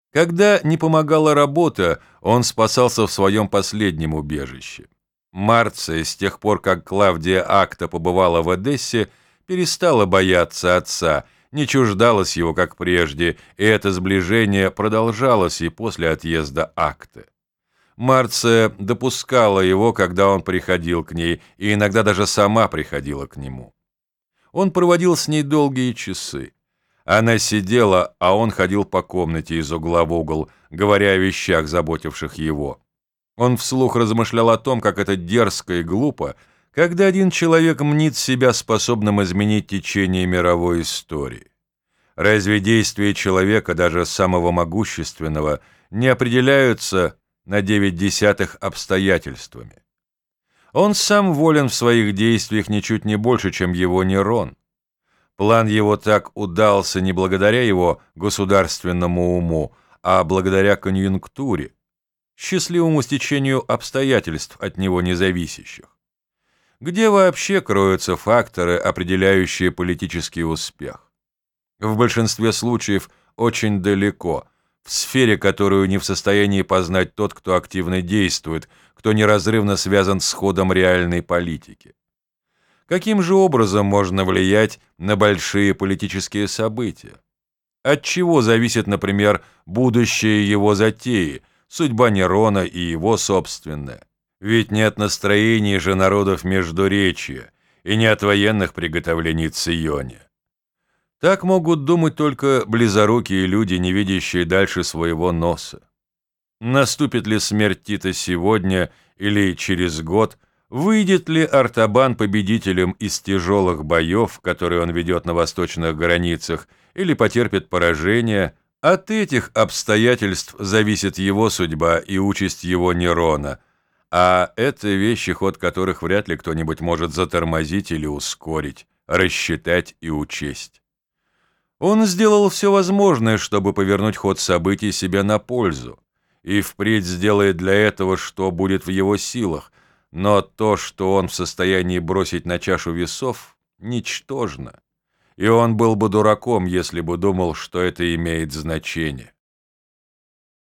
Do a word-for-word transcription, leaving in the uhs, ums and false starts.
Когда не помогала работа, он спасался в своем последнем убежище. Марция, с тех пор, как Клавдия Акта побывала в Одессе, перестала бояться отца, не чуждалась его, как прежде, и это сближение продолжалось и после отъезда Акты. Марция допускала его, когда он приходил к ней, и иногда даже сама приходила к нему. Он проводил с ней долгие часы. Она сидела, а он ходил по комнате из угла в угол, говоря о вещах, заботивших его. Он вслух размышлял о том, как это дерзко и глупо, когда один человек мнит себя способным изменить течение мировой истории. Разве действия человека, даже самого могущественного, не определяются на девять десятых обстоятельствами? Он сам волен в своих действиях ничуть не больше, чем его Нерон. План его так удался не благодаря его государственному уму, а благодаря конъюнктуре, счастливому стечению обстоятельств от него независящих. Где вообще кроются факторы, определяющие политический успех? В большинстве случаев очень далеко, в сфере, которую не в состоянии познать тот, кто активно действует, кто неразрывно связан с ходом реальной политики. Каким же образом можно влиять на большие политические события? От чего зависит, например, будущее его затеи, судьба Нерона и его собственная? Ведь не от настроений же народов Междуречья и не от военных приготовлений Ционе. Так могут думать только близорукие люди, не видящие дальше своего носа. Наступит ли смерть Тита сегодня или через год? Выйдет ли Артабан победителем из тяжелых боев, которые он ведет на восточных границах, или потерпит поражение? От этих обстоятельств зависит его судьба и участь его Нерона, а это вещи, ход которых вряд ли кто-нибудь может затормозить или ускорить, рассчитать и учесть. Он сделал все возможное, чтобы повернуть ход событий себе на пользу, и впредь сделает для этого, что будет в его силах, но то, что он в состоянии бросить на чашу весов, ничтожно, и он был бы дураком, если бы думал, что это имеет значение.